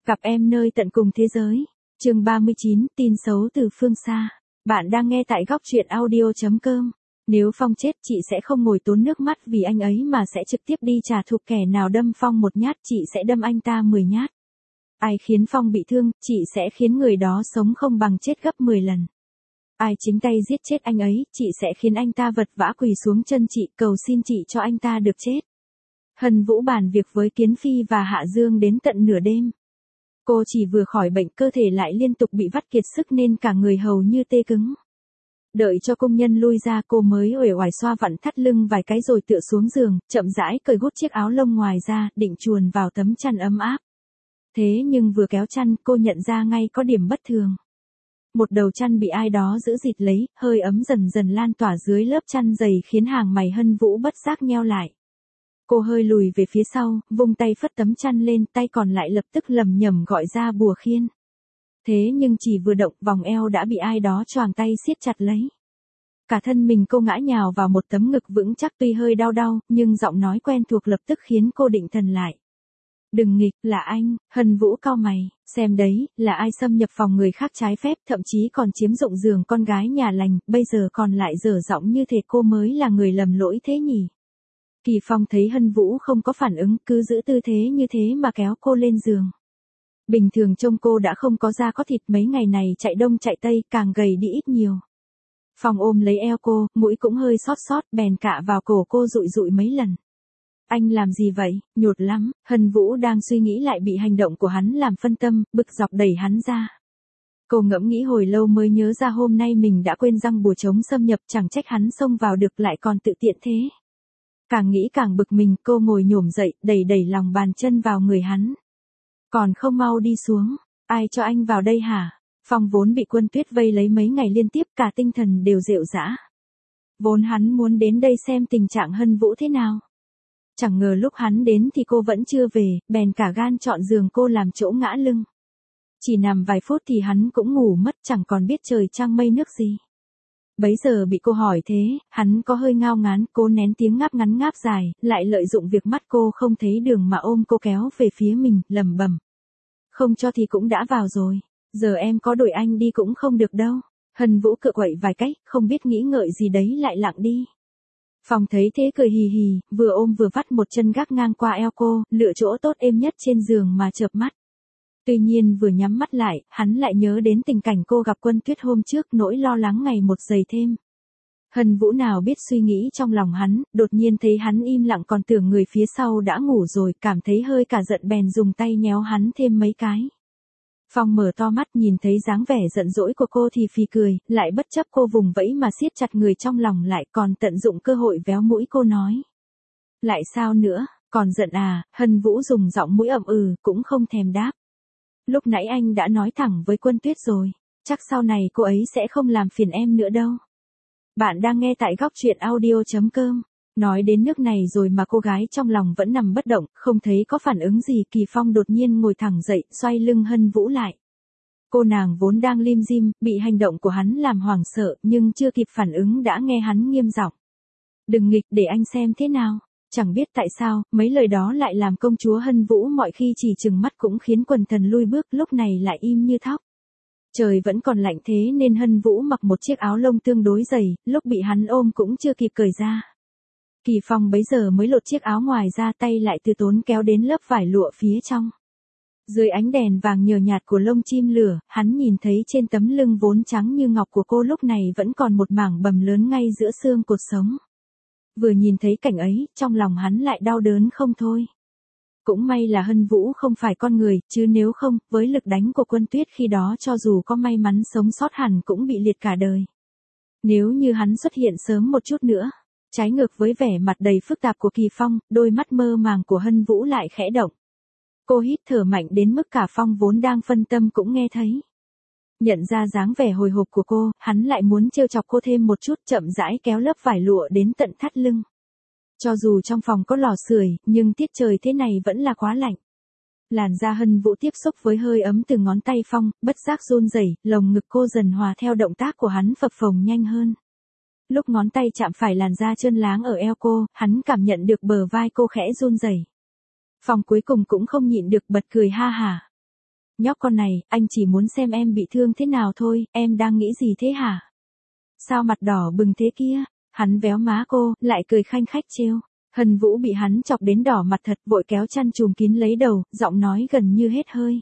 Gặp em nơi tận cùng thế giới. Chương 39, tin xấu từ phương xa. Bạn đang nghe tại góc truyện audio.com. Nếu Phong chết, chị sẽ không ngồi tốn nước mắt vì anh ấy mà sẽ trực tiếp đi trả thù. Kẻ nào đâm Phong một nhát, chị sẽ đâm anh ta 10 nhát. Ai khiến Phong bị thương, chị sẽ khiến người đó sống không bằng chết gấp 10 lần. Ai chính tay giết chết anh ấy, chị sẽ khiến anh ta vật vã quỳ xuống chân chị, cầu xin chị cho anh ta được chết. Hân Vũ bàn việc với Kiến Phi và Hạ Dương đến tận nửa đêm. Cô chỉ vừa khỏi bệnh, cơ thể lại liên tục bị vắt kiệt sức nên cả người hầu như tê cứng. Đợi cho công nhân lui ra, cô mới uể oải xoa vặn thắt lưng vài cái rồi tựa xuống giường, chậm rãi cởi gút chiếc áo lông ngoài ra, định chuồn vào tấm chăn ấm áp. Thế nhưng vừa kéo chăn, cô nhận ra ngay có điểm bất thường. Một đầu chăn bị ai đó giữ dịt lấy, hơi ấm dần dần lan tỏa dưới lớp chăn dày khiến hàng mày Hân Vũ bất giác nheo lại. Cô hơi lùi về phía sau, vung tay phất tấm chăn lên, tay còn lại lập tức lầm nhầm gọi ra bùa khiên. Thế nhưng chỉ vừa động, vòng eo đã bị ai đó choàng tay siết chặt lấy. Cả thân mình cô ngã nhào vào một tấm ngực vững chắc, tuy hơi đau, nhưng giọng nói quen thuộc lập tức khiến cô định thần lại. Đừng nghịch, là anh. Hân Vũ cau mày, xem đấy, là ai xâm nhập phòng người khác trái phép, thậm chí còn chiếm dụng giường con gái nhà lành, bây giờ còn lại dở giọng như thể cô mới là người lầm lỗi thế nhỉ. Kỳ Phong thấy Hân Vũ không có phản ứng, cứ giữ tư thế như thế mà kéo cô lên giường. Bình thường trông cô đã không có da có thịt, mấy ngày này chạy đông chạy tây, càng gầy đi ít nhiều. Phong ôm lấy eo cô, mũi cũng hơi xót, bèn cạ vào cổ cô dụi dụi mấy lần. Anh làm gì vậy, nhột lắm. Hân Vũ đang suy nghĩ lại bị hành động của hắn làm phân tâm, bực dọc đẩy hắn ra. Cô ngẫm nghĩ hồi lâu mới nhớ ra hôm nay mình đã quên răng bùa chống xâm nhập, chẳng trách hắn xông vào được lại còn tự tiện thế. Càng nghĩ càng bực mình, cô ngồi nhổm dậy, đẩy lòng bàn chân vào người hắn. Còn không mau đi xuống, ai cho anh vào đây hả? Phong vốn bị Quân Tuyết vây lấy mấy ngày liên tiếp, cả tinh thần đều rệu rã. Vốn hắn muốn đến đây xem tình trạng Hân Vũ thế nào. Chẳng ngờ lúc hắn đến thì cô vẫn chưa về, bèn cả gan chọn giường cô làm chỗ ngã lưng. Chỉ nằm vài phút thì hắn cũng ngủ mất, chẳng còn biết trời trăng mây nước gì. Bấy giờ bị cô hỏi thế, hắn có hơi ngao ngán, cố nén tiếng ngáp ngắn ngáp dài, lại lợi dụng việc mắt cô không thấy đường mà ôm cô kéo về phía mình, lẩm bẩm. Không cho thì cũng đã vào rồi, giờ em có đuổi anh đi cũng không được đâu. Hân Vũ cựa quậy vài cách, không biết nghĩ ngợi gì đấy lại lặng đi. Phong thấy thế cười hì hì, vừa ôm vừa vắt một chân gác ngang qua eo cô, lựa chỗ tốt êm nhất trên giường mà chợp mắt. Tuy nhiên vừa nhắm mắt lại, hắn lại nhớ đến tình cảnh cô gặp Quân Tuyết hôm trước, nỗi lo lắng ngày một dày thêm. Hân Vũ nào biết suy nghĩ trong lòng hắn, đột nhiên thấy hắn im lặng còn tưởng người phía sau đã ngủ rồi, cảm thấy hơi cả giận bèn dùng tay nhéo hắn thêm mấy cái. Phong mở to mắt nhìn thấy dáng vẻ giận dỗi của cô thì phì cười, lại bất chấp cô vùng vẫy mà siết chặt người trong lòng lại, còn tận dụng cơ hội véo mũi cô nói. Lại sao nữa, còn giận à? Hân Vũ dùng giọng mũi ậm cũng không thèm đáp. Lúc nãy anh đã nói thẳng với Quân Tuyết rồi, chắc sau này cô ấy sẽ không làm phiền em nữa đâu. Bạn đang nghe tại góc truyện audio.com. Nói đến nước này rồi mà cô gái trong lòng vẫn nằm bất động, không thấy có phản ứng gì. Kỳ Phong đột nhiên ngồi thẳng dậy, xoay lưng Hân Vũ lại. Cô nàng vốn đang lim dim, bị hành động của hắn làm hoảng sợ, nhưng chưa kịp phản ứng đã nghe hắn nghiêm giọng. Đừng nghịch, để anh xem thế nào. Chẳng biết tại sao, mấy lời đó lại làm công chúa Hân Vũ mọi khi chỉ chừng mắt cũng khiến quần thần lui bước, lúc này lại im như thóc. Trời vẫn còn lạnh thế nên Hân Vũ mặc một chiếc áo lông tương đối dày, lúc bị hắn ôm cũng chưa kịp cởi ra. Kỳ Phong bấy giờ mới lột chiếc áo ngoài ra, tay lại từ tốn kéo đến lớp vải lụa phía trong. Dưới ánh đèn vàng nhờ nhạt của lông chim lửa, hắn nhìn thấy trên tấm lưng vốn trắng như ngọc của cô lúc này vẫn còn một mảng bầm lớn ngay giữa xương cột sống. Vừa nhìn thấy cảnh ấy, trong lòng hắn lại đau đớn không thôi. Cũng may là Hân Vũ không phải con người, chứ nếu không, với lực đánh của Quân Tuyết khi đó cho dù có may mắn sống sót hẳn cũng bị liệt cả đời. Nếu như hắn xuất hiện sớm một chút nữa. Trái ngược với vẻ mặt đầy phức tạp của Kỳ Phong, đôi mắt mơ màng của Hân Vũ lại khẽ động. Cô hít thở mạnh đến mức cả Phong vốn đang phân tâm cũng nghe thấy. Nhận ra dáng vẻ hồi hộp của cô, hắn lại muốn trêu chọc cô thêm một chút, chậm rãi kéo lớp vải lụa đến tận thắt lưng. Cho dù trong phòng có lò sưởi, nhưng tiết trời thế này vẫn là quá lạnh. Làn da Hân Vũ tiếp xúc với hơi ấm từ ngón tay Phong, bất giác run rẩy, lồng ngực cô dần hòa theo động tác của hắn phập phồng nhanh hơn. Lúc ngón tay chạm phải làn da trơn láng ở eo cô, hắn cảm nhận được bờ vai cô khẽ run rẩy. Phong cuối cùng cũng không nhịn được bật cười ha hả. Nhóc con này, anh chỉ muốn xem em bị thương thế nào thôi, em đang nghĩ gì thế hả? Sao mặt đỏ bừng thế kia? Hắn véo má cô, lại cười khanh khách trêu. Hân Vũ bị hắn chọc đến đỏ mặt thật, vội kéo chăn trùm kín lấy đầu, giọng nói gần như hết hơi.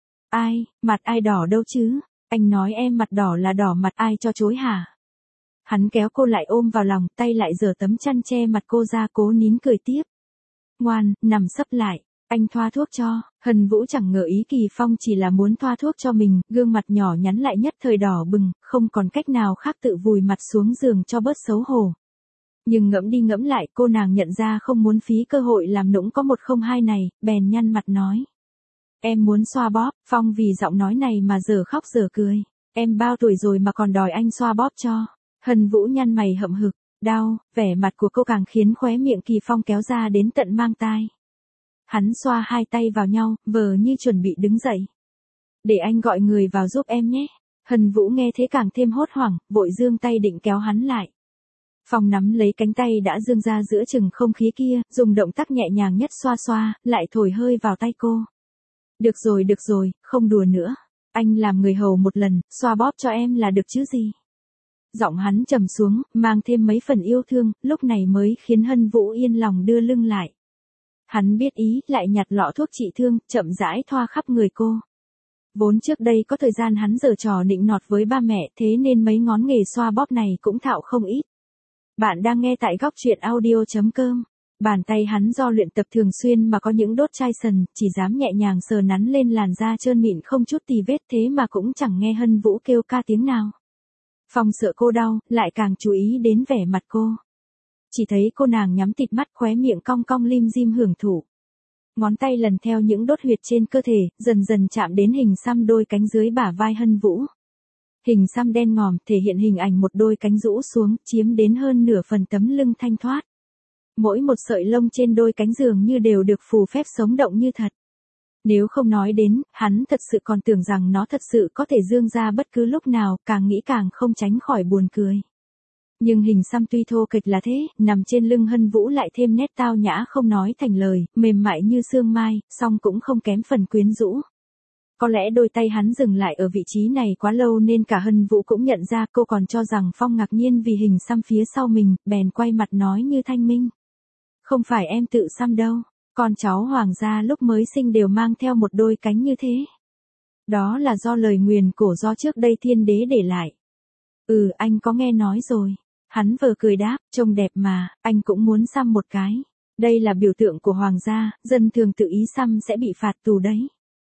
Ai, mặt ai đỏ đâu chứ? Anh nói em mặt đỏ là đỏ mặt ai cho chối hả? Hắn kéo cô lại ôm vào lòng, tay lại giở tấm chăn che mặt cô ra, cố nín cười tiếp. Ngoan, nằm sấp lại, anh thoa thuốc cho. Hân Vũ chẳng ngờ ý Kỳ Phong chỉ là muốn thoa thuốc cho mình, gương mặt nhỏ nhắn lại nhất thời đỏ bừng, không còn cách nào khác tự vùi mặt xuống giường cho bớt xấu hổ. Nhưng ngẫm đi ngẫm lại, cô nàng nhận ra không muốn phí cơ hội làm nũng có 102 này, bèn nhăn mặt nói. Em muốn xoa bóp. Phong vì giọng nói này mà giờ khóc giờ cười. Em bao tuổi rồi mà còn đòi anh xoa bóp cho. Hân Vũ nhăn mày hậm hực, đau, vẻ mặt của cô càng khiến khóe miệng Kỳ Phong kéo ra đến tận mang tai. Hắn xoa hai tay vào nhau, vờ như chuẩn bị đứng dậy. Để anh gọi người vào giúp em nhé. Hân Vũ nghe thế càng thêm hốt hoảng, vội giương tay định kéo hắn lại. Phong nắm lấy cánh tay đã giương ra giữa chừng không khí kia, dùng động tác nhẹ nhàng nhất xoa xoa, lại thổi hơi vào tay cô. Được rồi, không đùa nữa. Anh làm người hầu một lần, xoa bóp cho em là được chứ gì. Giọng hắn trầm xuống, mang thêm mấy phần yêu thương, lúc này mới khiến Hân Vũ yên lòng đưa lưng lại. Hắn biết ý, lại nhặt lọ thuốc trị thương, chậm rãi thoa khắp người cô. Vốn trước đây có thời gian hắn giở trò nịnh nọt với ba mẹ, thế nên mấy ngón nghề xoa bóp này cũng thạo không ít. Bạn đang nghe tại góc truyện audio.com. Bàn tay hắn do luyện tập thường xuyên mà có những đốt chai sần, chỉ dám nhẹ nhàng sờ nắn lên làn da trơn mịn không chút tì vết, thế mà cũng chẳng nghe Hân Vũ kêu ca tiếng nào. Phong sợ cô đau, lại càng chú ý đến vẻ mặt cô. Chỉ thấy cô nàng nhắm tịt mắt, khóe miệng cong cong lim dim hưởng thụ. Ngón tay lần theo những đốt huyệt trên cơ thể, dần dần chạm đến hình xăm đôi cánh dưới bả vai Hân Vũ. Hình xăm đen ngòm thể hiện hình ảnh một đôi cánh rũ xuống, chiếm đến hơn nửa phần tấm lưng thanh thoát. Mỗi một sợi lông trên đôi cánh dường như đều được phù phép sống động như thật. Nếu không nói đến, hắn thật sự còn tưởng rằng nó thật sự có thể dương ra bất cứ lúc nào, càng nghĩ càng không tránh khỏi buồn cười. Nhưng hình xăm tuy thô kệch là thế, nằm trên lưng Hân Vũ lại thêm nét tao nhã không nói thành lời, mềm mại như sương mai, song cũng không kém phần quyến rũ. Có lẽ đôi tay hắn dừng lại ở vị trí này quá lâu nên cả Hân Vũ cũng nhận ra, cô còn cho rằng Phong ngạc nhiên vì hình xăm phía sau mình, bèn quay mặt nói như thanh minh. Không phải em tự xăm đâu, con cháu hoàng gia lúc mới sinh đều mang theo một đôi cánh như thế. Đó là do lời nguyền cổ do trước đây thiên đế để lại. Anh có nghe nói rồi. Hắn vừa cười đáp, trông đẹp mà, anh cũng muốn xăm một cái. Đây là biểu tượng của hoàng gia, dân thường tự ý xăm sẽ bị phạt tù đấy.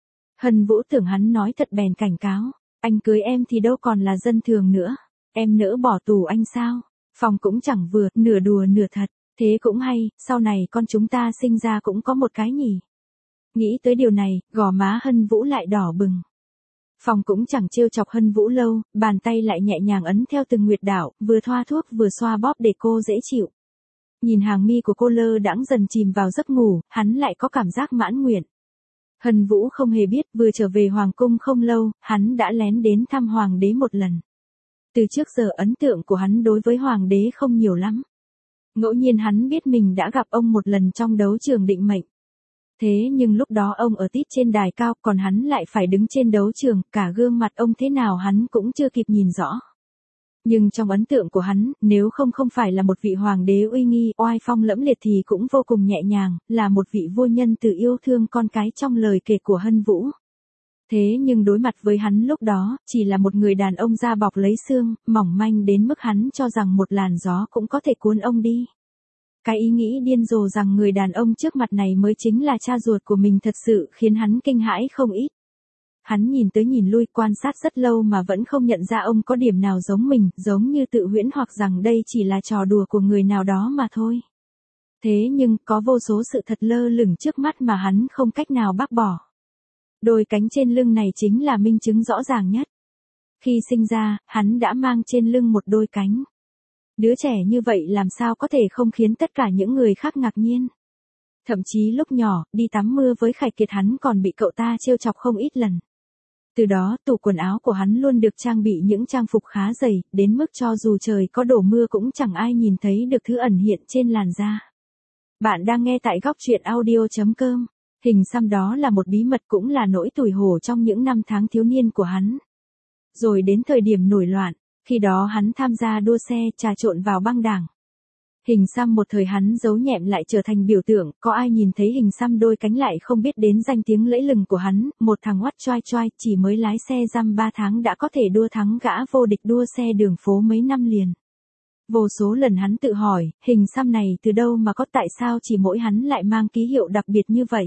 Hân Vũ tưởng hắn nói thật bèn cảnh cáo, anh cưới em thì đâu còn là dân thường nữa. Em nỡ bỏ tù anh sao? Phong cũng chẳng vừa, nửa đùa nửa thật. Thế cũng hay, sau này con chúng ta sinh ra cũng có một cái nhỉ. Nghĩ tới điều này, gò má Hân Vũ lại đỏ bừng. Phong cũng chẳng trêu chọc Hân Vũ lâu, bàn tay lại nhẹ nhàng ấn theo từng huyệt đạo, vừa thoa thuốc vừa xoa bóp để cô dễ chịu. Nhìn hàng mi của cô lơ đãng dần chìm vào giấc ngủ, hắn lại có cảm giác mãn nguyện. Hân Vũ không hề biết, vừa trở về hoàng cung không lâu, hắn đã lén đến thăm hoàng đế một lần. Từ trước giờ ấn tượng của hắn đối với hoàng đế không nhiều lắm. Ngẫu nhiên hắn biết mình đã gặp ông một lần trong đấu trường định mệnh. Thế nhưng lúc đó ông ở tít trên đài cao, còn hắn lại phải đứng trên đấu trường, cả gương mặt ông thế nào hắn cũng chưa kịp nhìn rõ. Nhưng trong ấn tượng của hắn, nếu không phải là một vị hoàng đế uy nghi, oai phong lẫm liệt thì cũng vô cùng nhẹ nhàng, là một vị vua nhân từ yêu thương con cái trong lời kể của Hân Vũ. Thế nhưng đối mặt với hắn lúc đó, chỉ là một người đàn ông da bọc lấy xương, mỏng manh đến mức hắn cho rằng một làn gió cũng có thể cuốn ông đi. Cái ý nghĩ điên rồ rằng người đàn ông trước mặt này mới chính là cha ruột của mình thật sự khiến hắn kinh hãi không ít. Hắn nhìn tới nhìn lui quan sát rất lâu mà vẫn không nhận ra ông có điểm nào giống mình, giống như tự huyễn hoặc rằng đây chỉ là trò đùa của người nào đó mà thôi. Thế nhưng, có vô số sự thật lơ lửng trước mắt mà hắn không cách nào bác bỏ. Đôi cánh trên lưng này chính là minh chứng rõ ràng nhất. Khi sinh ra, hắn đã mang trên lưng một đôi cánh. Đứa trẻ như vậy làm sao có thể không khiến tất cả những người khác ngạc nhiên. Thậm chí lúc nhỏ, đi tắm mưa với Khải Kiệt hắn còn bị cậu ta trêu chọc không ít lần. Từ đó, tủ quần áo của hắn luôn được trang bị những trang phục khá dày, đến mức cho dù trời có đổ mưa cũng chẳng ai nhìn thấy được thứ ẩn hiện trên làn da. Bạn đang nghe tại góc truyện audio.com. Hình xăm đó là một bí mật cũng là nỗi tủi hổ trong những năm tháng thiếu niên của hắn. Rồi đến thời điểm nổi loạn, khi đó hắn tham gia đua xe trà trộn vào băng đảng. Hình xăm một thời hắn giấu nhẹm lại trở thành biểu tượng, có ai nhìn thấy hình xăm đôi cánh lại không biết đến danh tiếng lẫy lừng của hắn, một thằng oắt choai choai chỉ mới lái xe dăm 3 tháng đã có thể đua thắng gã vô địch đua xe đường phố mấy năm liền. Vô số lần hắn tự hỏi, hình xăm này từ đâu mà có, tại sao chỉ mỗi hắn lại mang ký hiệu đặc biệt như vậy?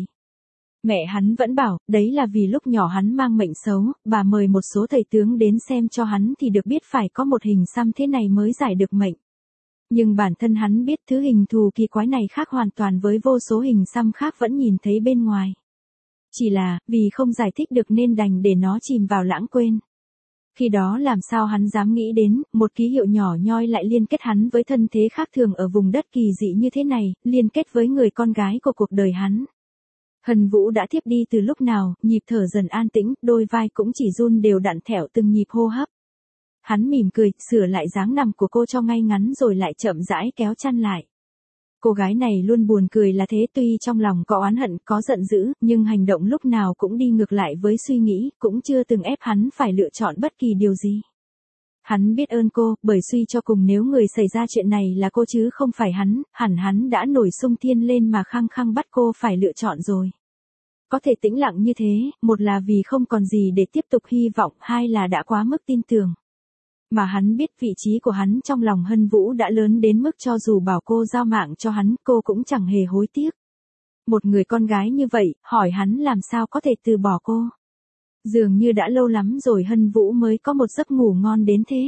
Mẹ hắn vẫn bảo, đấy là vì lúc nhỏ hắn mang mệnh xấu, bà mời một số thầy tướng đến xem cho hắn thì được biết phải có một hình xăm thế này mới giải được mệnh. Nhưng bản thân hắn biết thứ hình thù kỳ quái này khác hoàn toàn với vô số hình xăm khác vẫn nhìn thấy bên ngoài. Chỉ là, vì không giải thích được nên đành để nó chìm vào lãng quên. Khi đó làm sao hắn dám nghĩ đến, một ký hiệu nhỏ nhoi lại liên kết hắn với thân thế khác thường ở vùng đất kỳ dị như thế này, liên kết với người con gái của cuộc đời hắn. Hân Vũ đã thiếp đi từ lúc nào, nhịp thở dần an tĩnh, đôi vai cũng chỉ run đều đặn thẻo từng nhịp hô hấp. Hắn mỉm cười, sửa lại dáng nằm của cô cho ngay ngắn rồi lại chậm rãi kéo chăn lại. Cô gái này luôn buồn cười là thế, tuy trong lòng có oán hận, có giận dữ, nhưng hành động lúc nào cũng đi ngược lại với suy nghĩ, cũng chưa từng ép hắn phải lựa chọn bất kỳ điều gì. Hắn biết ơn cô, bởi suy cho cùng nếu người xảy ra chuyện này là cô chứ không phải hắn, hẳn hắn đã nổi xung thiên lên mà khăng khăng bắt cô phải lựa chọn rồi. Có thể tĩnh lặng như thế, một là vì không còn gì để tiếp tục hy vọng, hai là đã quá mức tin tưởng. Mà hắn biết vị trí của hắn trong lòng Hân Vũ đã lớn đến mức cho dù bảo cô giao mạng cho hắn, cô cũng chẳng hề hối tiếc. Một người con gái như vậy, hỏi hắn làm sao có thể từ bỏ cô. Dường như đã lâu lắm rồi Hân Vũ mới có một giấc ngủ ngon đến thế.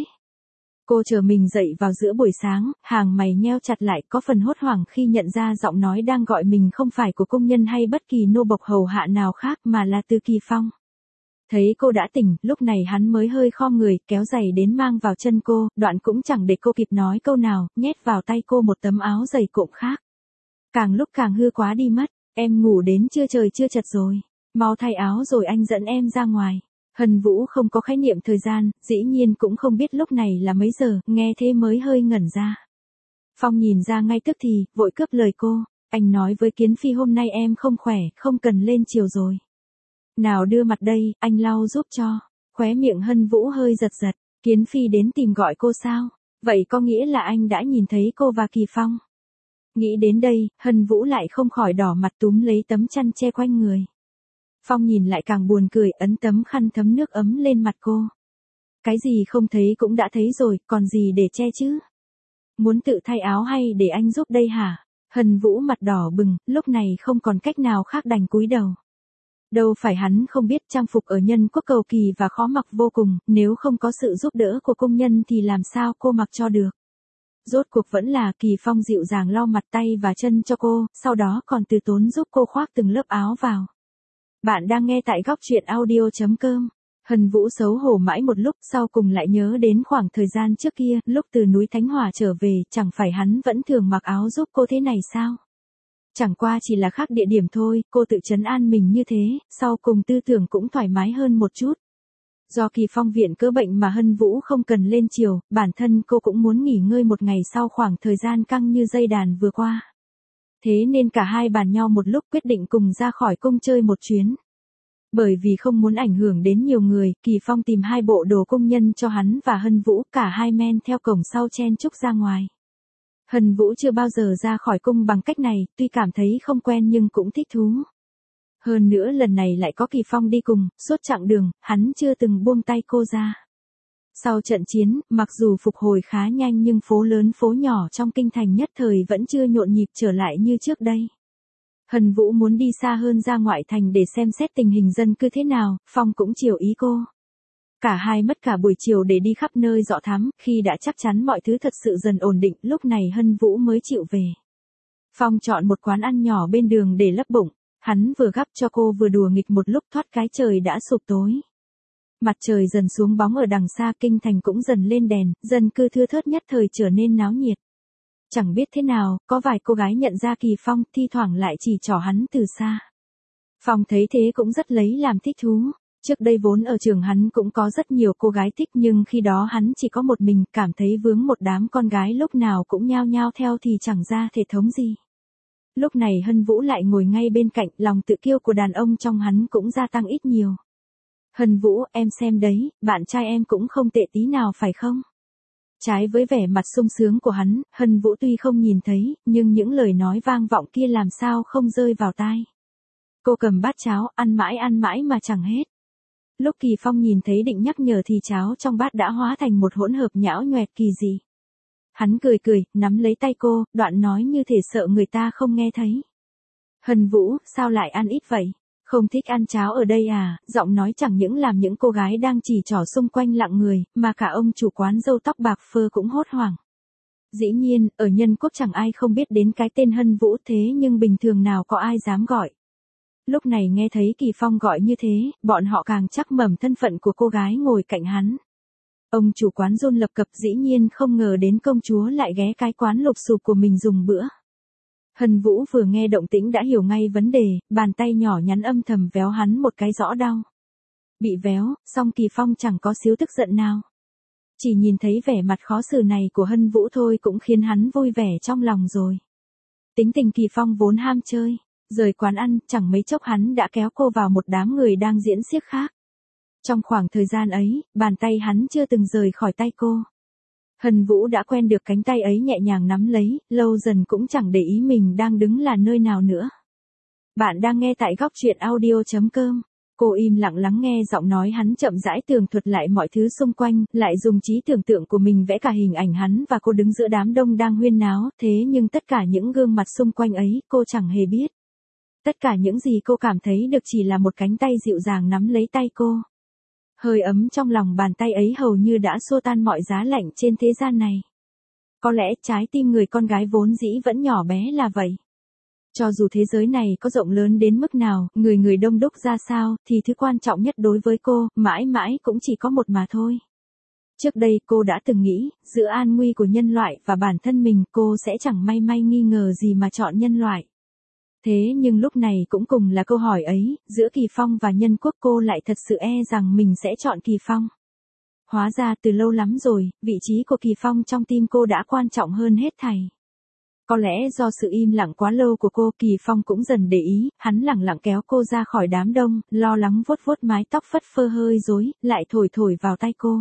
Cô chờ mình dậy vào giữa buổi sáng, hàng mày nheo chặt lại, có phần hốt hoảng khi nhận ra giọng nói đang gọi mình không phải của công nhân hay bất kỳ nô bộc hầu hạ nào khác mà là từ Kỳ Phong. Thấy cô đã tỉnh, lúc này hắn mới hơi khom người, kéo giày đến mang vào chân cô, đoạn cũng chẳng để cô kịp nói câu nào, nhét vào tay cô một tấm áo dày cộm khác. Càng lúc càng hư quá đi mất, em ngủ đến chưa trời chưa chật rồi, mau thay áo rồi anh dẫn em ra ngoài. Hân Vũ không có khái niệm thời gian, dĩ nhiên cũng không biết lúc này là mấy giờ, nghe thế mới hơi ngẩn ra. Phong nhìn ra ngay tức thì, vội cướp lời cô, anh nói với Kiến Phi hôm nay em không khỏe, không cần lên chiều rồi. Nào đưa mặt đây, anh lau giúp cho. Khóe miệng Hân Vũ hơi giật giật, Kiến Phi đến tìm gọi cô sao? Vậy có nghĩa là anh đã nhìn thấy cô và Kỳ Phong. Nghĩ đến đây, Hân Vũ lại không khỏi đỏ mặt túm lấy tấm chăn che quanh người. Phong nhìn lại càng buồn cười, ấn tấm khăn thấm nước ấm lên mặt cô. Cái gì không thấy cũng đã thấy rồi, còn gì để che chứ? Muốn tự thay áo hay để anh giúp đây hả? Hân Vũ mặt đỏ bừng, lúc này không còn cách nào khác đành cúi đầu. Đâu phải hắn không biết trang phục ở Nhân Quốc cầu kỳ và khó mặc vô cùng, nếu không có sự giúp đỡ của công nhân thì làm sao cô mặc cho được. Rốt cuộc vẫn là Kỳ Phong dịu dàng lau mặt tay và chân cho cô, sau đó còn từ tốn giúp cô khoác từng lớp áo vào. Bạn đang nghe tại góc truyện audio.com. Hân Vũ xấu hổ mãi một lúc, sau cùng lại nhớ đến khoảng thời gian trước kia, lúc từ núi Thánh Hỏa trở về, chẳng phải hắn vẫn thường mặc áo giúp cô thế này sao? Chẳng qua chỉ là khác địa điểm thôi, cô tự trấn an mình như thế, sau cùng tư tưởng cũng thoải mái hơn một chút. Do Kỳ Phong viện cớ bệnh mà Hân Vũ không cần lên chiều, bản thân cô cũng muốn nghỉ ngơi một ngày sau khoảng thời gian căng như dây đàn vừa qua. Thế nên cả hai bàn nhau một lúc quyết định cùng ra khỏi cung chơi một chuyến. Bởi vì không muốn ảnh hưởng đến nhiều người, Kỳ Phong tìm hai bộ đồ công nhân cho hắn và Hân Vũ, cả hai men theo cổng sau chen chúc ra ngoài. Hân Vũ chưa bao giờ ra khỏi cung bằng cách này, tuy cảm thấy không quen nhưng cũng thích thú. Hơn nữa lần này lại có Kỳ Phong đi cùng, suốt chặng đường, hắn chưa từng buông tay cô ra. Sau trận chiến, mặc dù phục hồi khá nhanh nhưng phố lớn phố nhỏ trong kinh thành nhất thời vẫn chưa nhộn nhịp trở lại như trước đây. Hân Vũ muốn đi xa hơn ra ngoại thành để xem xét tình hình dân cư thế nào, Phong cũng chiều ý cô. Cả hai mất cả buổi chiều để đi khắp nơi dọ thám, khi đã chắc chắn mọi thứ thật sự dần ổn định, lúc này Hân Vũ mới chịu về. Phong chọn một quán ăn nhỏ bên đường để lấp bụng, hắn vừa gắp cho cô vừa đùa nghịch một lúc thoát cái trời đã sụp tối. Mặt trời dần xuống bóng ở đằng xa, kinh thành cũng dần lên đèn, dân cư thưa thớt nhất thời trở nên náo nhiệt. Chẳng biết thế nào, có vài cô gái nhận ra Kỳ Phong, thi thoảng lại chỉ trỏ hắn từ xa. Phong thấy thế cũng rất lấy làm thích thú. Trước đây vốn ở trường hắn cũng có rất nhiều cô gái thích nhưng khi đó hắn chỉ có một mình, cảm thấy vướng một đám con gái lúc nào cũng nhao nhao theo thì chẳng ra thể thống gì. Lúc này Hân Vũ lại ngồi ngay bên cạnh, lòng tự kiêu của đàn ông trong hắn cũng gia tăng ít nhiều. Hân Vũ, em xem đấy, bạn trai em cũng không tệ tí nào phải không? Trái với vẻ mặt sung sướng của hắn, Hân Vũ tuy không nhìn thấy, nhưng những lời nói vang vọng kia làm sao không rơi vào tai. Cô cầm bát cháo, ăn mãi mà chẳng hết. Lúc Kỳ Phong nhìn thấy định nhắc nhở thì cháo trong bát đã hóa thành một hỗn hợp nhão nhoẹt kỳ dị. Hắn cười cười, nắm lấy tay cô, đoạn nói như thể sợ người ta không nghe thấy. Hân Vũ, sao lại ăn ít vậy? Không thích ăn cháo ở đây à? Giọng nói chẳng những làm những cô gái đang chỉ trỏ xung quanh lặng người, mà cả ông chủ quán râu tóc bạc phơ cũng hốt hoảng. Dĩ nhiên, ở Nhân Quốc chẳng ai không biết đến cái tên Hân Vũ, thế nhưng bình thường nào có ai dám gọi. Lúc này nghe thấy Kỳ Phong gọi như thế, bọn họ càng chắc mẩm thân phận của cô gái ngồi cạnh hắn. Ông chủ quán run lập cập, dĩ nhiên không ngờ đến công chúa lại ghé cái quán lụp xụp của mình dùng bữa. Hân Vũ vừa nghe động tĩnh đã hiểu ngay vấn đề, bàn tay nhỏ nhắn âm thầm véo hắn một cái rõ đau. Bị véo, song Kỳ Phong chẳng có xíu tức giận nào. Chỉ nhìn thấy vẻ mặt khó xử này của Hân Vũ thôi cũng khiến hắn vui vẻ trong lòng rồi. Tính tình Kỳ Phong vốn ham chơi, rời quán ăn, chẳng mấy chốc hắn đã kéo cô vào một đám người đang diễn xiếc khác. Trong khoảng thời gian ấy, bàn tay hắn chưa từng rời khỏi tay cô. Hân Vũ đã quen được cánh tay ấy nhẹ nhàng nắm lấy, lâu dần cũng chẳng để ý mình đang đứng là nơi nào nữa. Bạn đang nghe tại góc truyện audio.com. Cô im lặng lắng nghe giọng nói hắn chậm rãi tường thuật lại mọi thứ xung quanh, lại dùng trí tưởng tượng của mình vẽ cả hình ảnh hắn và cô đứng giữa đám đông đang huyên náo, thế nhưng tất cả những gương mặt xung quanh ấy, cô chẳng hề biết. Tất cả những gì cô cảm thấy được chỉ là một cánh tay dịu dàng nắm lấy tay cô. Hơi ấm trong lòng bàn tay ấy hầu như đã xua tan mọi giá lạnh trên thế gian này. Có lẽ trái tim người con gái vốn dĩ vẫn nhỏ bé là vậy. Cho dù thế giới này có rộng lớn đến mức nào, người đông đúc ra sao, thì thứ quan trọng nhất đối với cô, mãi mãi cũng chỉ có một mà thôi. Trước đây cô đã từng nghĩ, giữa an nguy của nhân loại và bản thân mình, cô sẽ chẳng may nghi ngờ gì mà chọn nhân loại. Thế nhưng lúc này cũng cùng là câu hỏi ấy, giữa Kỳ Phong và Nhân Quốc cô lại thật sự e rằng mình sẽ chọn Kỳ Phong. Hóa ra từ lâu lắm rồi, vị trí của Kỳ Phong trong tim cô đã quan trọng hơn hết thảy. Có lẽ do sự im lặng quá lâu của cô, Kỳ Phong cũng dần để ý, hắn lẳng lặng kéo cô ra khỏi đám đông, lo lắng vuốt mái tóc phất phơ hơi rối, lại thổi vào tay cô.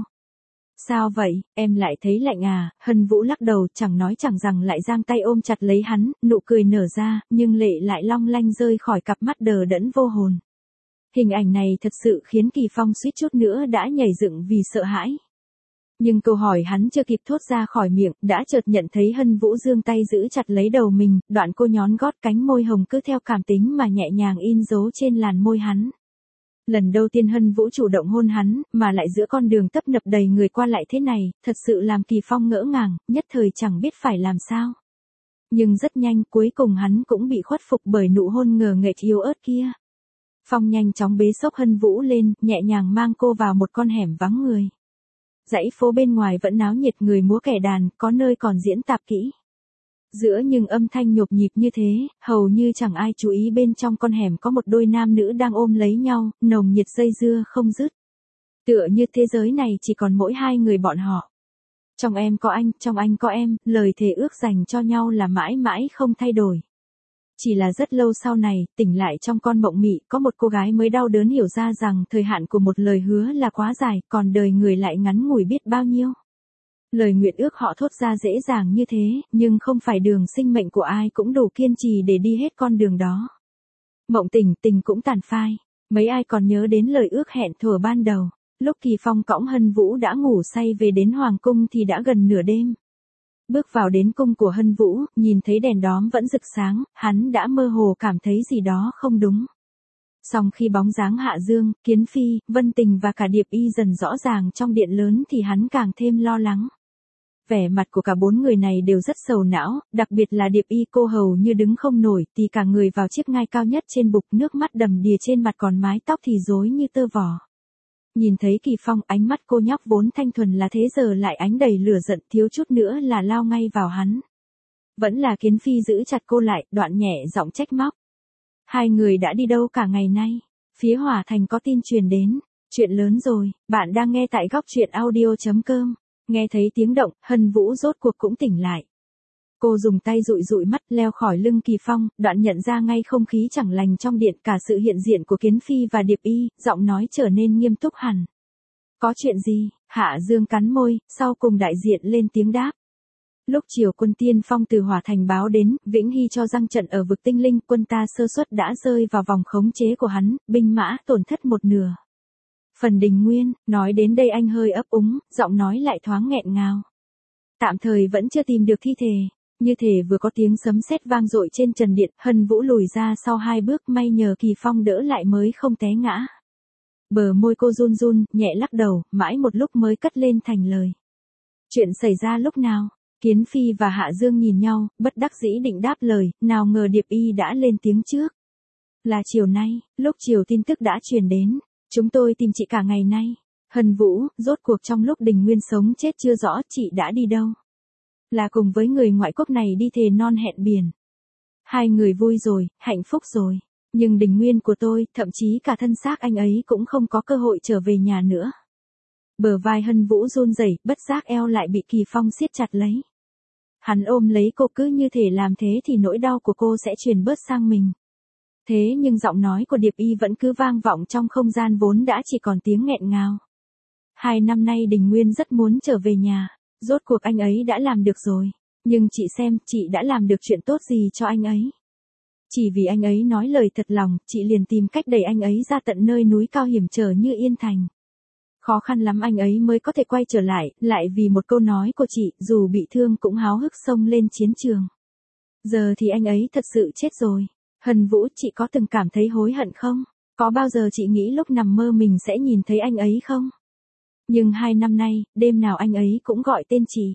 Sao vậy, em lại thấy lạnh à? Hân Vũ lắc đầu, chẳng nói chẳng rằng lại giang tay ôm chặt lấy hắn, nụ cười nở ra, nhưng lệ lại long lanh rơi khỏi cặp mắt đờ đẫn vô hồn. Hình ảnh này thật sự khiến Kỳ Phong suýt chút nữa đã nhảy dựng vì sợ hãi. Nhưng câu hỏi hắn chưa kịp thốt ra khỏi miệng, đã chợt nhận thấy Hân Vũ giương tay giữ chặt lấy đầu mình, đoạn cô nhón gót, cánh môi hồng cứ theo cảm tính mà nhẹ nhàng in dấu trên làn môi hắn. Lần đầu tiên Hân Vũ chủ động hôn hắn, mà lại giữa con đường tấp nập đầy người qua lại thế này, thật sự làm Kỳ Phong ngỡ ngàng, nhất thời chẳng biết phải làm sao. Nhưng rất nhanh, cuối cùng hắn cũng bị khuất phục bởi nụ hôn ngờ nghệch yếu ớt kia. Phong nhanh chóng bế xốc Hân Vũ lên, nhẹ nhàng mang cô vào một con hẻm vắng người. Dãy phố bên ngoài vẫn náo nhiệt, người múa kẻ đàn, có nơi còn diễn tạp kỹ. Giữa những âm thanh nhộp nhịp như thế, hầu như chẳng ai chú ý bên trong con hẻm có một đôi nam nữ đang ôm lấy nhau, nồng nhiệt dây dưa không dứt. Tựa như thế giới này chỉ còn mỗi hai người bọn họ. Trong em có anh, trong anh có em, lời thề ước dành cho nhau là mãi mãi không thay đổi. Chỉ là rất lâu sau này, tỉnh lại trong con mộng mị, có một cô gái mới đau đớn hiểu ra rằng thời hạn của một lời hứa là quá dài, còn đời người lại ngắn ngủi biết bao nhiêu. Lời nguyện ước họ thốt ra dễ dàng như thế, nhưng không phải đường sinh mệnh của ai cũng đủ kiên trì để đi hết con đường đó. Mộng tình cũng tàn phai, mấy ai còn nhớ đến lời ước hẹn thuở ban đầu. Lúc Kỳ Phong cõng Hân Vũ đã ngủ say về đến Hoàng Cung thì đã gần nửa đêm. Bước vào đến cung của Hân Vũ, nhìn thấy đèn đóm vẫn rực sáng, hắn đã mơ hồ cảm thấy gì đó không đúng. Song khi bóng dáng Hạ Dương, Kiến Phi, Vân Tình và cả Điệp Y dần rõ ràng trong điện lớn thì hắn càng thêm lo lắng. Vẻ mặt của cả bốn người này đều rất sầu não, đặc biệt là Điệp Y, cô hầu như đứng không nổi, tì cả người vào chiếc ngai cao nhất trên bục, nước mắt đầm đìa trên mặt, còn mái tóc thì rối như tơ vò. Nhìn thấy Kỳ Phong, ánh mắt cô nhóc vốn thanh thuần là thế giờ lại ánh đầy lửa giận, thiếu chút nữa là lao ngay vào hắn. Vẫn là Kiến Phi giữ chặt cô lại, đoạn nhẹ giọng trách móc. Hai người đã đi đâu cả ngày nay? Phía Hỏa Thành có tin truyền đến. Chuyện lớn rồi, bạn đang nghe tại góc truyện audio.com. Nghe thấy tiếng động, Hân Vũ rốt cuộc cũng tỉnh lại. Cô dùng tay dụi dụi mắt leo khỏi lưng Kỳ Phong, đoạn nhận ra ngay không khí chẳng lành trong điện, cả sự hiện diện của Kiến Phi và Điệp Y, giọng nói trở nên nghiêm túc hẳn. Có chuyện gì? Hạ Dương cắn môi, sau cùng đại diện lên tiếng đáp. Lúc chiều quân tiên phong từ Hỏa Thành báo đến, Vĩnh Hy cho răng trận ở vực tinh linh, quân ta sơ suất đã rơi vào vòng khống chế của hắn, binh mã tổn thất một nửa. Phần Đình Nguyên, nói đến đây anh hơi ấp úng, giọng nói lại thoáng nghẹn ngào. Tạm thời vẫn chưa tìm được thi thể. Như thể vừa có tiếng sấm sét vang dội trên trần điện, Hân Vũ lùi ra sau 2 bước, may nhờ Kỳ Phong đỡ lại mới không té ngã. Bờ môi cô run run, nhẹ lắc đầu, mãi một lúc mới cất lên thành lời. Chuyện xảy ra lúc nào? Kiến Phi và Hạ Dương nhìn nhau, bất đắc dĩ định đáp lời, nào ngờ Điệp Y đã lên tiếng trước. Là chiều nay, lúc chiều tin tức đã truyền đến. Chúng tôi tìm chị cả ngày nay. Hân Vũ, rốt cuộc trong lúc Đình Nguyên sống chết chưa rõ, chị đã đi đâu? Là cùng với người ngoại quốc này đi thề non hẹn biển. 2 người vui rồi, hạnh phúc rồi. Nhưng Đình Nguyên của tôi, thậm chí cả thân xác anh ấy cũng không có cơ hội trở về nhà nữa. Bờ vai Hân Vũ run rẩy, bất giác eo lại bị Kỳ Phong siết chặt lấy. Hắn ôm lấy cô, cứ như thể làm thế thì nỗi đau của cô sẽ truyền bớt sang mình. Thế nhưng giọng nói của Điệp Y vẫn cứ vang vọng trong không gian vốn đã chỉ còn tiếng nghẹn ngào. 2 năm nay Đình Nguyên rất muốn trở về nhà. Rốt cuộc anh ấy đã làm được rồi. Nhưng chị xem, chị đã làm được chuyện tốt gì cho anh ấy. Chỉ vì anh ấy nói lời thật lòng, chị liền tìm cách đẩy anh ấy ra tận nơi núi cao hiểm trở như Yên Thành. Khó khăn lắm anh ấy mới có thể quay trở lại vì một câu nói của chị, dù bị thương cũng háo hức xông lên chiến trường. Giờ thì anh ấy thật sự chết rồi. Hân Vũ, chị có từng cảm thấy hối hận không? Có bao giờ chị nghĩ lúc nằm mơ mình sẽ nhìn thấy anh ấy không? Nhưng 2 năm nay, đêm nào anh ấy cũng gọi tên chị.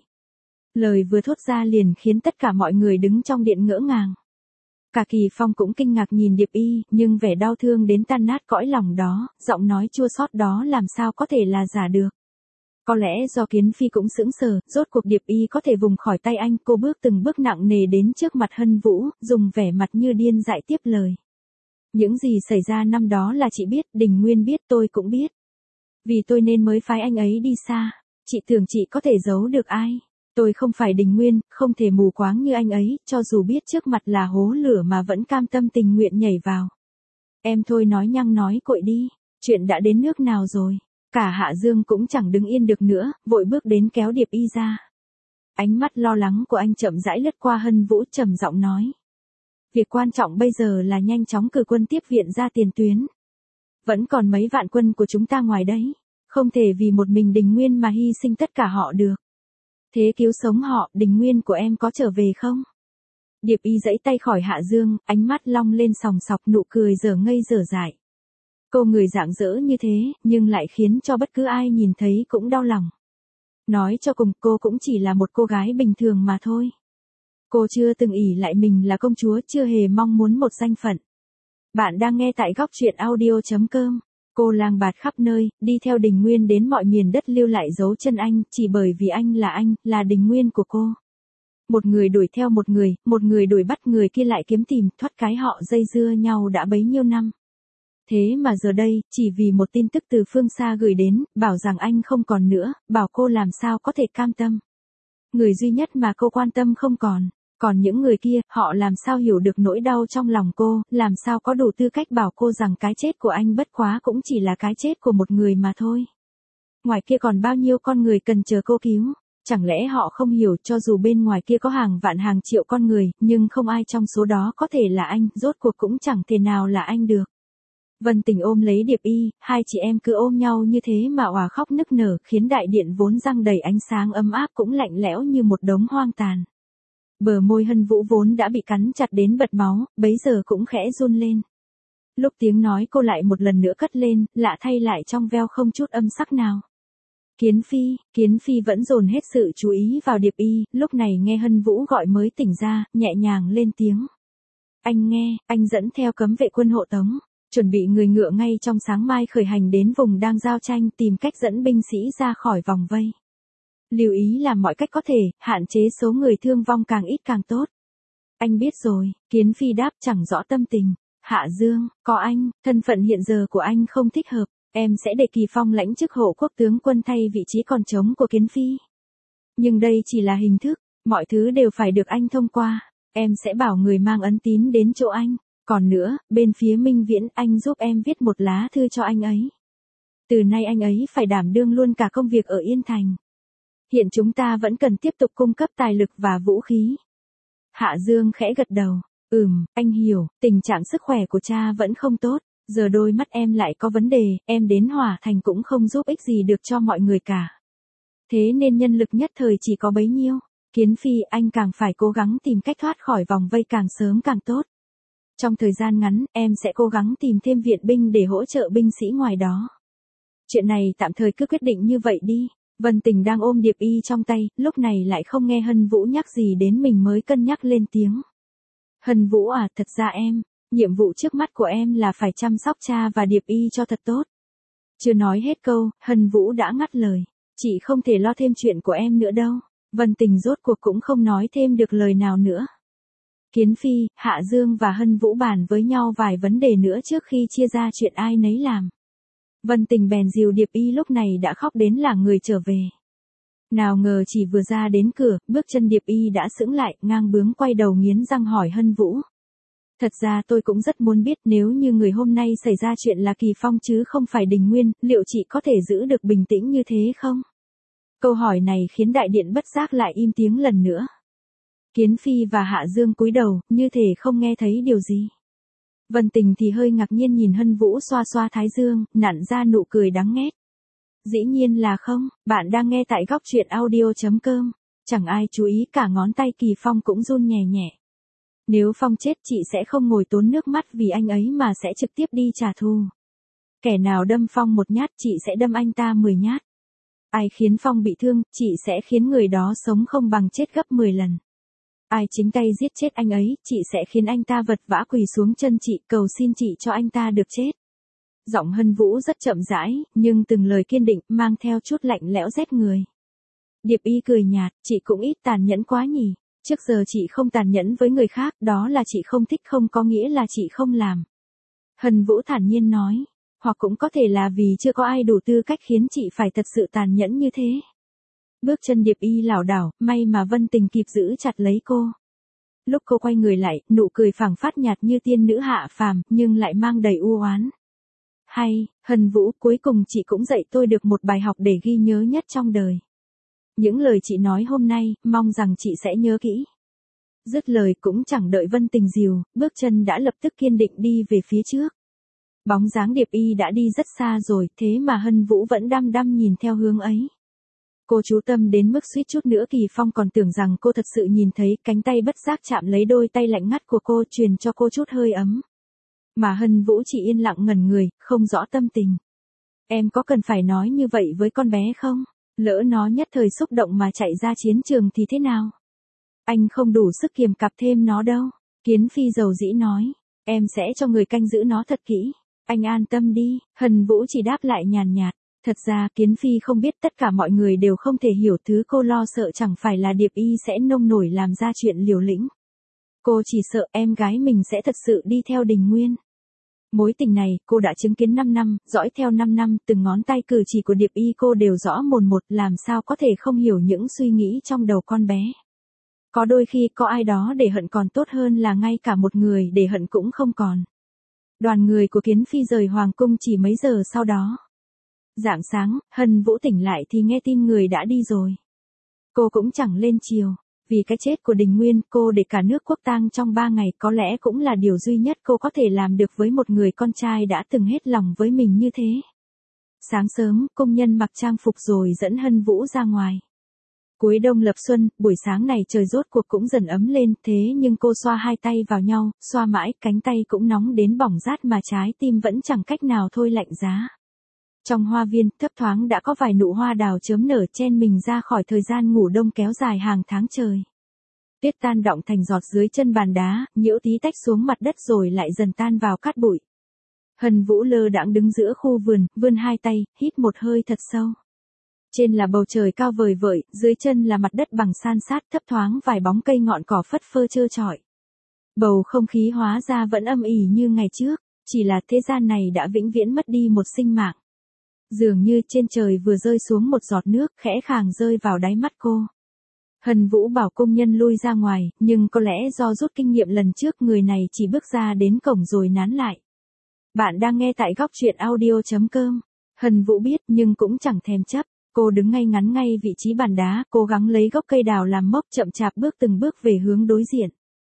Lời vừa thốt ra liền khiến tất cả mọi người đứng trong điện ngỡ ngàng. Cả Kỳ Phong cũng kinh ngạc nhìn Điệp Y, nhưng vẻ đau thương đến tan nát cõi lòng đó, giọng nói chua xót đó làm sao có thể là giả được. Có lẽ do Kiến Phi cũng sững sờ, rốt cuộc Điệp Y có thể vùng khỏi tay anh, cô bước từng bước nặng nề đến trước mặt Hân Vũ, dùng vẻ mặt như điên dại tiếp lời. Những gì xảy ra năm đó là chị biết, Đình Nguyên biết, tôi cũng biết. Vì tôi nên mới phái anh ấy đi xa. Chị tưởng chị có thể giấu được ai? Tôi không phải Đình Nguyên, không thể mù quáng như anh ấy, cho dù biết trước mặt là hố lửa mà vẫn cam tâm tình nguyện nhảy vào. Em thôi nói nhăng nói cội đi, chuyện đã đến nước nào rồi? Cả Hạ Dương cũng chẳng đứng yên được nữa, vội bước đến kéo Điệp Y ra. Ánh mắt lo lắng của anh chậm rãi lướt qua Hân Vũ, trầm giọng nói. Việc quan trọng bây giờ là nhanh chóng cử quân tiếp viện ra tiền tuyến. Vẫn còn mấy vạn quân của chúng ta ngoài đấy, không thể vì một mình Đình Nguyên mà hy sinh tất cả họ được. Thế cứu sống họ, Đình Nguyên của em có trở về không? Điệp Y giãy tay khỏi Hạ Dương, ánh mắt long lên sòng sọc, nụ cười dở ngây dở dại. Cô người rạng rỡ như thế, nhưng lại khiến cho bất cứ ai nhìn thấy cũng đau lòng. Nói cho cùng, cô cũng chỉ là một cô gái bình thường mà thôi. Cô chưa từng ỷ lại mình là công chúa, chưa hề mong muốn một danh phận. Bạn đang nghe tại góc truyện audio.com. Cô lang bạt khắp nơi, đi theo Đình Nguyên đến mọi miền đất, lưu lại dấu chân anh, chỉ bởi vì anh, là Đình Nguyên của cô. Một người đuổi theo một người đuổi bắt người kia lại kiếm tìm, thoát cái họ dây dưa nhau đã bấy nhiêu năm. Thế mà giờ đây, chỉ vì một tin tức từ phương xa gửi đến, bảo rằng anh không còn nữa, bảo cô làm sao có thể cam tâm. Người duy nhất mà cô quan tâm không còn. Còn những người kia, họ làm sao hiểu được nỗi đau trong lòng cô, làm sao có đủ tư cách bảo cô rằng cái chết của anh bất quá cũng chỉ là cái chết của một người mà thôi. Ngoài kia còn bao nhiêu con người cần chờ cô cứu. Chẳng lẽ họ không hiểu, cho dù bên ngoài kia có hàng vạn hàng triệu con người, nhưng không ai trong số đó có thể là anh, rốt cuộc cũng chẳng thể nào là anh được. Vân Tình ôm lấy Điệp Y, hai chị em cứ ôm nhau như thế mà òa khóc nức nở, khiến đại điện vốn răng đầy ánh sáng ấm áp cũng lạnh lẽo như một đống hoang tàn. Bờ môi Hân Vũ vốn đã bị cắn chặt đến bật máu, bấy giờ cũng khẽ run lên. Lúc tiếng nói cô lại một lần nữa cất lên, lạ thay lại trong veo không chút âm sắc nào. Kiến Phi vẫn dồn hết sự chú ý vào Điệp Y, lúc này nghe Hân Vũ gọi mới tỉnh ra, nhẹ nhàng lên tiếng. Anh nghe, anh dẫn theo cấm vệ quân hộ tống, chuẩn bị người ngựa ngay trong sáng mai khởi hành đến vùng đang giao tranh, tìm cách dẫn binh sĩ ra khỏi vòng vây. Lưu ý làm mọi cách có thể, hạn chế số người thương vong càng ít càng tốt. Anh biết rồi, Kiến Phi đáp chẳng rõ tâm tình. Hạ Dương, có anh, thân phận hiện giờ của anh không thích hợp, em sẽ để Kỳ Phong lãnh chức hộ quốc tướng quân thay vị trí còn trống của Kiến Phi. Nhưng đây chỉ là hình thức, Mọi thứ đều phải được anh thông qua. Em sẽ bảo người mang ấn tín đến chỗ anh. Còn nữa, bên phía Minh Viễn anh giúp em viết một lá thư cho anh ấy. Từ nay anh ấy phải đảm đương luôn cả công việc ở Yên Thành. Hiện chúng ta vẫn cần tiếp tục cung cấp tài lực và vũ khí. Hạ Dương khẽ gật đầu. Anh hiểu, tình trạng sức khỏe của cha vẫn không tốt. Giờ đôi mắt em lại có vấn đề, em đến Hỏa Thành cũng không giúp ích gì được cho mọi người cả. Thế nên nhân lực nhất thời chỉ có bấy nhiêu. Kiến Phi, anh càng phải cố gắng tìm cách thoát khỏi vòng vây càng sớm càng tốt. Trong thời gian ngắn, em sẽ cố gắng tìm thêm viện binh để hỗ trợ binh sĩ ngoài đó. Chuyện này tạm thời cứ quyết định như vậy đi. Vân Tình đang ôm điệp y trong tay, lúc này lại không nghe Hân Vũ nhắc gì đến mình mới cân nhắc lên tiếng. Hân Vũ à, thật ra nhiệm vụ trước mắt của em là phải chăm sóc cha và điệp y cho thật tốt. Chưa nói hết câu, Hân Vũ đã ngắt lời. Chị không thể lo thêm chuyện của em nữa đâu. Vân Tình rốt cuộc cũng không nói thêm được lời nào nữa. Kiến Phi, Hạ Dương và Hân Vũ bàn với nhau vài vấn đề nữa trước khi chia ra chuyện ai nấy làm. Vân Tình bèn dìu điệp y lúc này đã khóc đến lảng người trở về. Nào ngờ chỉ vừa ra đến cửa, bước chân điệp y đã sững lại, ngang bướng quay đầu nghiến răng hỏi Hân Vũ. Thật ra tôi cũng rất muốn biết nếu như người hôm nay xảy ra chuyện là Kỳ Phong chứ không phải Đình Nguyên, liệu chị có thể giữ được bình tĩnh như thế không? Câu hỏi này khiến đại điện bất giác lại im tiếng lần nữa. Kiến Phi và Hạ Dương cúi đầu, như thể không nghe thấy điều gì. Vân Tình thì hơi ngạc nhiên nhìn Hân Vũ xoa xoa thái dương, nặn ra nụ cười đắng nghét. Dĩ nhiên là không, bạn đang nghe tại góc truyện audio.com. Chẳng ai chú ý cả ngón tay Kỳ Phong cũng run nhẹ nhẹ. Nếu Phong chết chị sẽ không ngồi tốn nước mắt vì anh ấy mà sẽ trực tiếp đi trả thù. Kẻ nào đâm Phong một nhát chị sẽ đâm anh ta 10 nhát. Ai khiến Phong bị thương, chị sẽ khiến người đó sống không bằng chết gấp 10 lần. Ai chính tay giết chết anh ấy, chị sẽ khiến anh ta vật vã quỳ xuống chân chị cầu xin chị cho anh ta được chết. Giọng Hân Vũ rất chậm rãi, nhưng từng lời kiên định, mang theo chút lạnh lẽo rét người. Điệp y cười nhạt, chị cũng ít tàn nhẫn quá nhỉ. Trước giờ chị không tàn nhẫn với người khác, đó là chị không thích không có nghĩa là chị không làm. Hân Vũ thản nhiên nói, hoặc cũng có thể là vì chưa có ai đủ tư cách khiến chị phải thật sự tàn nhẫn như thế. Bước chân điệp y lảo đảo, may mà Vân Tình kịp giữ chặt lấy cô. Lúc cô quay người lại, nụ cười phảng phất nhạt như tiên nữ hạ phàm, nhưng lại mang đầy u oán. Hay, Hân Vũ, cuối cùng chị cũng dạy tôi được một bài học để ghi nhớ nhất trong đời. Những lời chị nói hôm nay, mong rằng chị sẽ nhớ kỹ. Dứt lời cũng chẳng đợi Vân Tình dìu, bước chân đã lập tức kiên định đi về phía trước. Bóng dáng điệp y đã đi rất xa rồi, thế mà Hân Vũ vẫn đăm đăm nhìn theo hướng ấy. Cô chú tâm đến mức suýt chút nữa Kỳ Phong còn tưởng rằng cô thật sự nhìn thấy, cánh tay bất giác chạm lấy đôi tay lạnh ngắt của cô, truyền cho cô chút hơi ấm. Mà Hân Vũ chỉ yên lặng ngẩn người, không rõ tâm tình. Em có cần phải nói như vậy với con bé không? Lỡ nó nhất thời xúc động mà chạy ra chiến trường thì thế nào? Anh không đủ sức kiềm cặp thêm nó đâu. Kiến Phi dầu dĩ nói. Em sẽ cho người canh giữ nó thật kỹ. Anh an tâm đi. Hân Vũ chỉ đáp lại nhàn nhạt. Thật ra Kiến Phi không biết tất cả mọi người đều không thể hiểu thứ cô lo sợ chẳng phải là điệp y sẽ nông nổi làm ra chuyện liều lĩnh. Cô chỉ sợ em gái mình sẽ thật sự đi theo Đình Nguyên. Mối tình này, cô đã chứng kiến 5 năm, dõi theo 5 năm, từng ngón tay cử chỉ của điệp y cô đều rõ mồn một, làm sao có thể không hiểu những suy nghĩ trong đầu con bé. Có đôi khi có ai đó để hận còn tốt hơn là ngay cả một người để hận cũng không còn. Đoàn người của Kiến Phi rời Hoàng cung chỉ mấy giờ sau đó. Rạng sáng, Hân Vũ tỉnh lại thì nghe tin người đã đi rồi. Cô cũng chẳng lên chiều. Vì cái chết của Đình Nguyên, cô để cả nước quốc tang trong 3 ngày có lẽ cũng là điều duy nhất cô có thể làm được với một người con trai đã từng hết lòng với mình như thế. Sáng sớm, công nhân mặc trang phục rồi dẫn Hân Vũ ra ngoài. Cuối đông lập xuân, buổi sáng này trời rốt cuộc cũng dần ấm lên, thế nhưng cô xoa hai tay vào nhau, xoa mãi, cánh tay cũng nóng đến bỏng rát mà trái tim vẫn chẳng cách nào thôi lạnh giá. Trong hoa viên, thấp thoáng đã có vài nụ hoa đào chớm nở chen mình ra khỏi thời gian ngủ đông kéo dài hàng tháng trời. Tuyết tan đọng thành giọt dưới chân bàn đá, nhiễu tí tách xuống mặt đất rồi lại dần tan vào cát bụi. Hân Vũ lơ đãng đứng giữa khu vườn, vươn hai tay, hít một hơi thật sâu. Trên là bầu trời cao vời vợi, dưới chân là mặt đất bằng san sát, thấp thoáng vài bóng cây ngọn cỏ phất phơ trơ trọi. Bầu không khí hóa ra vẫn âm ỉ như ngày trước, chỉ là thế gian này đã vĩnh viễn mất đi một sinh mạng. Dường như trên trời vừa rơi xuống một giọt nước khẽ khàng rơi vào đáy mắt cô. Hân Vũ bảo công nhân lui ra ngoài, nhưng có lẽ do rút kinh nghiệm lần trước người này chỉ bước ra đến cổng rồi nán lại. Bạn đang nghe tại góc truyện audio.com. Hân Vũ biết nhưng cũng chẳng thèm chấp. Cô đứng ngay ngắn ngay vị trí bàn đá, cố gắng lấy gốc cây đào làm mốc chậm chạp bước từng bước về hướng đối diện.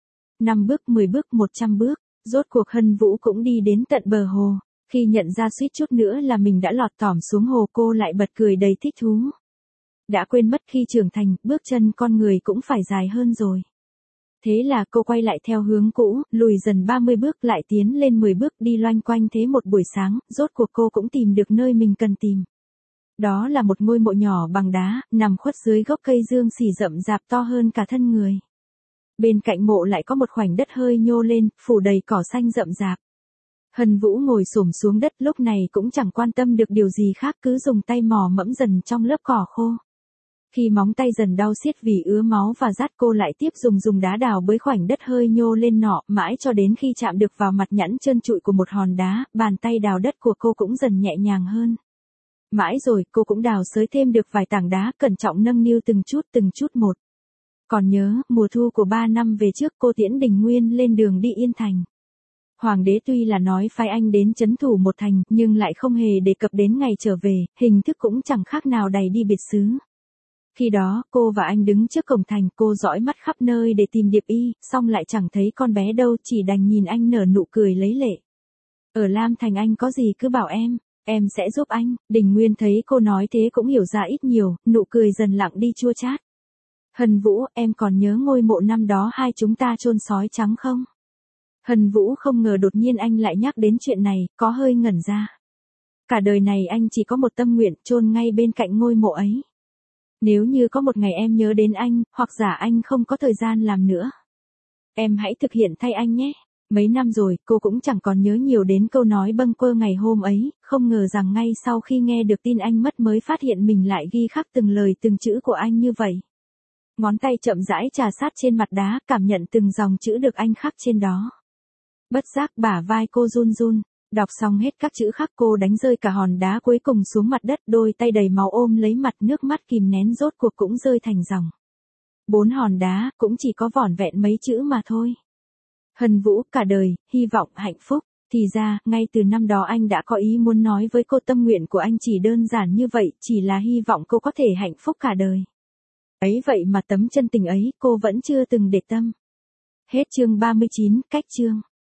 5 bước, 10 bước, 100 bước, rốt cuộc Hân Vũ cũng đi đến tận bờ hồ. Khi nhận ra suýt chút nữa là mình đã lọt tỏm xuống hồ, cô lại bật cười đầy thích thú. Đã quên mất khi trưởng thành, bước chân con người cũng phải dài hơn rồi. Thế là cô quay lại theo hướng cũ, lùi dần 30 bước lại tiến lên 10 bước, đi loanh quanh thế một buổi sáng, rốt cuộc cô cũng tìm được nơi mình cần tìm. Đó là một ngôi mộ nhỏ bằng đá, nằm khuất dưới gốc cây dương xỉ rậm rạp to hơn cả thân người. Bên cạnh mộ lại có một khoảnh đất hơi nhô lên, phủ đầy cỏ xanh rậm rạp. Hân Vũ ngồi xổm xuống đất, lúc này cũng chẳng quan tâm được điều gì khác, cứ dùng tay mò mẫm dần trong lớp cỏ khô. Khi móng tay dần đau xiết vì ứa máu và rát, cô lại tiếp dùng đá đào bới khoảnh đất hơi nhô lên nọ, mãi cho đến khi chạm được vào mặt nhẵn trơn trụi của một hòn đá, bàn tay đào đất của cô cũng dần nhẹ nhàng hơn. Mãi rồi, cô cũng đào xới thêm được vài tảng đá, cẩn trọng nâng niu từng chút một. Còn nhớ, mùa thu của 3 năm về trước, cô tiễn Đình Nguyên lên đường đi Yên Thành. Hoàng đế tuy là nói phái anh đến trấn thủ một thành, nhưng lại không hề đề cập đến ngày trở về, hình thức cũng chẳng khác nào đày đi biệt xứ. Khi đó, cô và anh đứng trước cổng thành, cô dõi mắt khắp nơi để tìm Điệp Y, xong lại chẳng thấy con bé đâu, chỉ đành nhìn anh nở nụ cười lấy lệ. Ở Lam Thành anh có gì cứ bảo em sẽ giúp anh. Đình Nguyên thấy cô nói thế cũng hiểu ra ít nhiều, nụ cười dần lặng đi chua chát. Hân Vũ, em còn nhớ ngôi mộ năm đó hai chúng ta chôn sói trắng không? Hân Vũ không ngờ đột nhiên anh lại nhắc đến chuyện này, có hơi ngẩn ra. Cả đời này anh chỉ có một tâm nguyện, chôn ngay bên cạnh ngôi mộ ấy. Nếu như có một ngày em nhớ đến anh, hoặc giả anh không có thời gian làm nữa, em hãy thực hiện thay anh nhé. Mấy năm rồi, cô cũng chẳng còn nhớ nhiều đến câu nói bâng quơ ngày hôm ấy, không ngờ rằng ngay sau khi nghe được tin anh mất mới phát hiện mình lại ghi khắc từng lời từng chữ của anh như vậy. Ngón tay chậm rãi trà sát trên mặt đá, cảm nhận từng dòng chữ được anh khắc trên đó. Bất giác bả vai cô run run, đọc xong hết các chữ khắc cô đánh rơi cả hòn đá cuối cùng xuống mặt đất, đôi tay đầy máu ôm lấy mặt, nước mắt kìm nén rốt cuộc cũng rơi thành dòng. 4 hòn đá, cũng chỉ có vỏn vẹn mấy chữ mà thôi. Hân Vũ, cả đời, hy vọng hạnh phúc. Thì ra, ngay từ năm đó anh đã có ý muốn nói với cô tâm nguyện của anh chỉ đơn giản như vậy, chỉ là hy vọng cô có thể hạnh phúc cả đời. Ấy vậy mà tấm chân tình ấy, cô vẫn chưa từng để tâm. Hết chương 39, cách chương.